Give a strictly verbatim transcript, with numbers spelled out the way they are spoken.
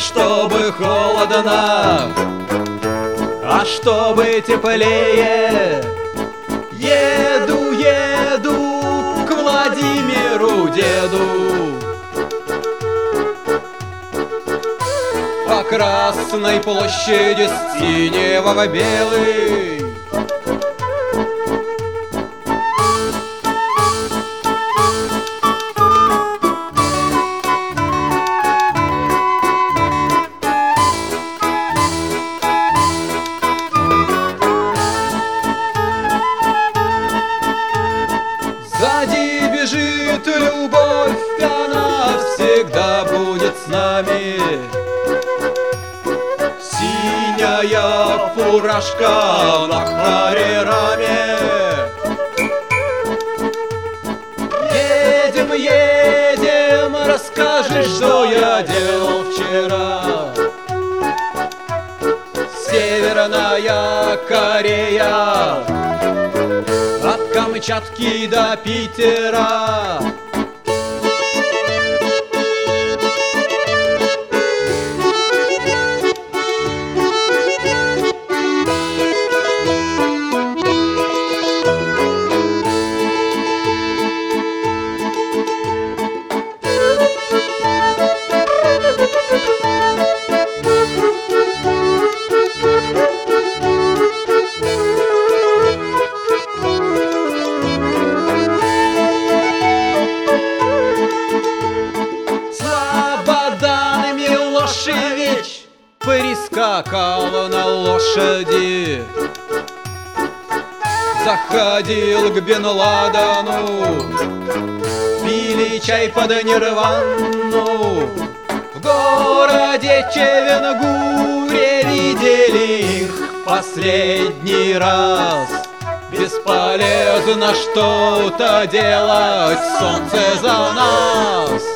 чтобы холодно, а чтобы теплее. Еду, еду к Владимиру деду по Красной площади с синего в белый. Сзади бежит любовь, она всегда будет с нами. Синяя фуражка на харираме. Едем, едем, расскажи, что я делал вчера. Северная Корея, от Камчатки до Питера. Милошевич прискакал на лошади, заходил к Бен Ладену, пили чай под Нирвану. В городе Чевенгуре видели их последний раз. Бесполезно что-то делать, солнце за нас.